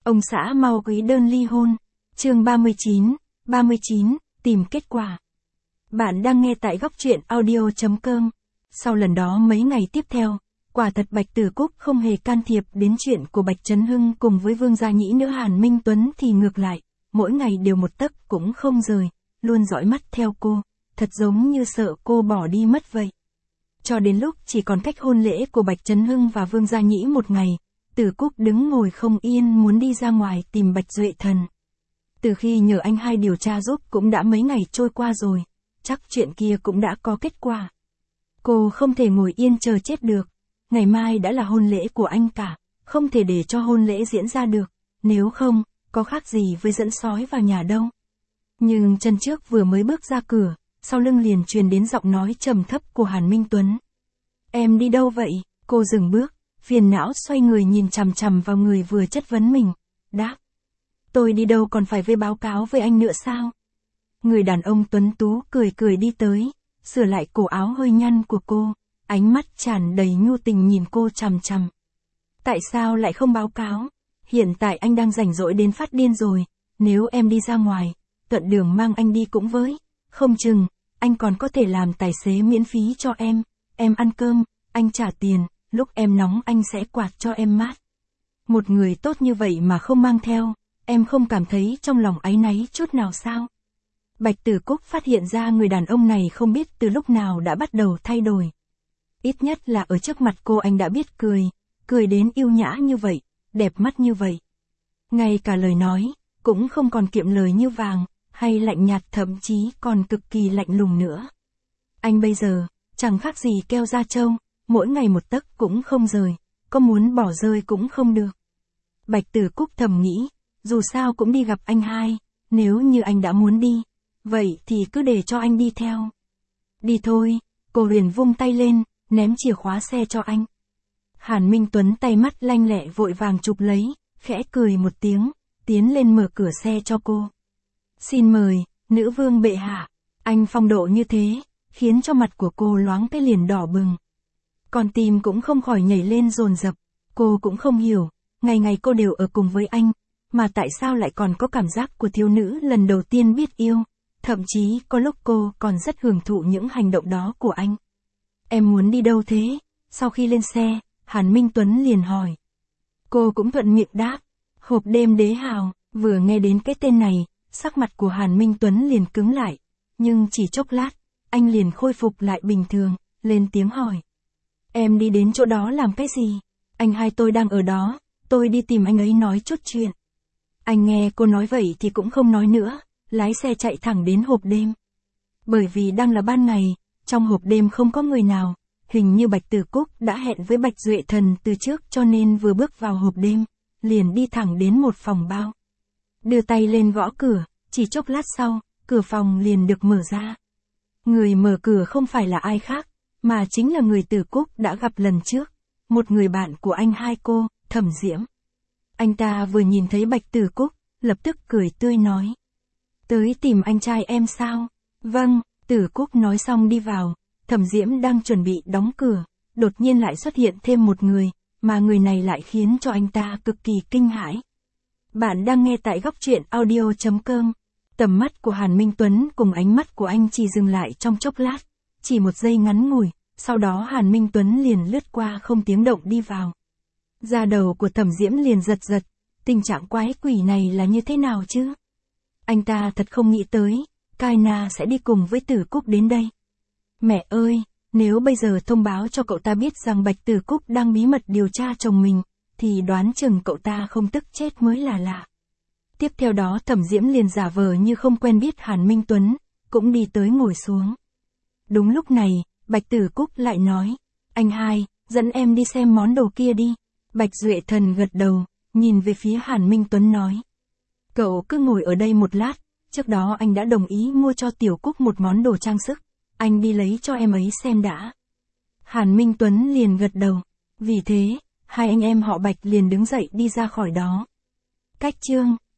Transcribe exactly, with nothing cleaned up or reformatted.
Ông xã mau ký đơn ly hôn. Chương ba mươi chín, ba mươi chín, tìm kết quả. Bạn đang nghe tại góc truyện audio chấm com. Sau lần đó mấy ngày tiếp theo, quả thật Bạch Tử Cúc không hề can thiệp đến chuyện của Bạch Trấn Hưng cùng với Vương Gia Nhĩ nữa. Hàn Minh Tuấn thì ngược lại, mỗi ngày đều một tấc cũng không rời, luôn dõi mắt theo cô, thật giống như sợ cô bỏ đi mất vậy. Cho đến lúc chỉ còn cách hôn lễ của Bạch Trấn Hưng và Vương Gia Nhĩ một ngày, Tử Cúc đứng ngồi không yên muốn đi ra ngoài tìm Bạch Duệ Thần. Từ khi nhờ anh hai điều tra giúp cũng đã mấy ngày trôi qua rồi, chắc chuyện kia cũng đã có kết quả. Cô không thể ngồi yên chờ chết được, ngày mai đã là hôn lễ của anh cả, không thể để cho hôn lễ diễn ra được, nếu không, có khác gì với dẫn sói vào nhà đâu. Nhưng chân trước vừa mới bước ra cửa, sau lưng liền truyền đến giọng nói trầm thấp của Hàn Minh Tuấn. Em đi đâu vậy? Cô dừng bước, phiền não xoay người nhìn chằm chằm vào người vừa chất vấn mình, đáp. Tôi đi đâu còn phải về báo cáo với anh nữa sao? Người đàn ông tuấn tú cười cười đi tới, sửa lại cổ áo hơi nhăn của cô, ánh mắt tràn đầy nhu tình nhìn cô chằm chằm. Tại sao lại không báo cáo? Hiện tại anh đang rảnh rỗi đến phát điên rồi, nếu em đi ra ngoài, thuận đường mang anh đi cũng với, không chừng, anh còn có thể làm tài xế miễn phí cho em, em ăn cơm, anh trả tiền, lúc em nóng anh sẽ quạt cho em mát. Một người tốt như vậy mà không mang theo, em không cảm thấy trong lòng áy náy chút nào sao? Bạch Tử Cúc phát hiện ra người đàn ông này không biết từ lúc nào đã bắt đầu thay đổi. Ít nhất là ở trước mặt cô anh đã biết cười, cười đến yêu nhã như vậy, đẹp mắt như vậy. Ngay cả lời nói, cũng không còn kiệm lời như vàng, hay lạnh nhạt, thậm chí còn cực kỳ lạnh lùng nữa. Anh bây giờ, chẳng khác gì keo da trâu, mỗi ngày một tấc cũng không rời, có muốn bỏ rơi cũng không được. Bạch Tử Cúc thầm nghĩ, dù sao cũng đi gặp anh hai, nếu như anh đã muốn đi, vậy thì cứ để cho anh đi theo. Đi thôi, cô Huyền vung tay lên, ném chìa khóa xe cho anh. Hàn Minh Tuấn tay mắt lanh lẹ vội vàng chụp lấy, khẽ cười một tiếng, tiến lên mở cửa xe cho cô. Xin mời, nữ vương bệ hạ. Anh phong độ như thế, khiến cho mặt của cô loáng cái liền đỏ bừng. Còn tim cũng không khỏi nhảy lên dồn dập, cô cũng không hiểu, ngày ngày cô đều ở cùng với anh, mà tại sao lại còn có cảm giác của thiếu nữ lần đầu tiên biết yêu, thậm chí có lúc cô còn rất hưởng thụ những hành động đó của anh. Em muốn đi đâu thế? Sau khi lên xe, Hàn Minh Tuấn liền hỏi. Cô cũng thuận miệng đáp, hộp đêm đế hào. Vừa nghe đến cái tên này, sắc mặt của Hàn Minh Tuấn liền cứng lại, nhưng chỉ chốc lát, anh liền khôi phục lại bình thường, lên tiếng hỏi. Em đi đến chỗ đó làm cái gì? Anh hai tôi đang ở đó, tôi đi tìm anh ấy nói chút chuyện. Anh nghe cô nói vậy thì cũng không nói nữa, lái xe chạy thẳng đến hộp đêm. Bởi vì đang là ban ngày, trong hộp đêm không có người nào, hình như Bạch Tử Cúc đã hẹn với Bạch Duệ Thần từ trước cho nên vừa bước vào hộp đêm, liền đi thẳng đến một phòng bao. Đưa tay lên gõ cửa, chỉ chốc lát sau, cửa phòng liền được mở ra. Người mở cửa không phải là ai khác, mà chính là người Tử Cúc đã gặp lần trước, một người bạn của anh hai cô, Thẩm Diễm. Anh ta vừa nhìn thấy Bạch Tử Cúc, lập tức cười tươi nói. Tới tìm anh trai em sao? Vâng, Tử Cúc nói xong đi vào, Thẩm Diễm đang chuẩn bị đóng cửa, đột nhiên lại xuất hiện thêm một người, mà người này lại khiến cho anh ta cực kỳ kinh hãi. Bạn đang nghe tại góc truyện audio chấm com. Tầm mắt của Hàn Minh Tuấn cùng ánh mắt của anh chỉ dừng lại trong chốc lát, chỉ một giây ngắn ngủi, sau đó Hàn Minh Tuấn liền lướt qua không tiếng động đi vào. Da đầu của Thẩm Diễm liền giật giật, tình trạng quái quỷ này là như thế nào chứ? Anh ta thật không nghĩ tới, Kaina sẽ đi cùng với Tử Cúc đến đây. Mẹ ơi, nếu bây giờ thông báo cho cậu ta biết rằng Bạch Tử Cúc đang bí mật điều tra chồng mình, thì đoán chừng cậu ta không tức chết mới là lạ. Tiếp theo đó Thẩm Diễm liền giả vờ như không quen biết Hàn Minh Tuấn, cũng đi tới ngồi xuống. Đúng lúc này, Bạch Tử Cúc lại nói, anh hai, dẫn em đi xem món đồ kia đi. Bạch Duệ Thần gật đầu, nhìn về phía Hàn Minh Tuấn nói. Cậu cứ ngồi ở đây một lát, trước đó anh đã đồng ý mua cho Tiểu Cúc một món đồ trang sức, anh đi lấy cho em ấy xem đã. Hàn Minh Tuấn liền gật đầu, vì thế, hai anh em họ Bạch liền đứng dậy đi ra khỏi đó. Cách chương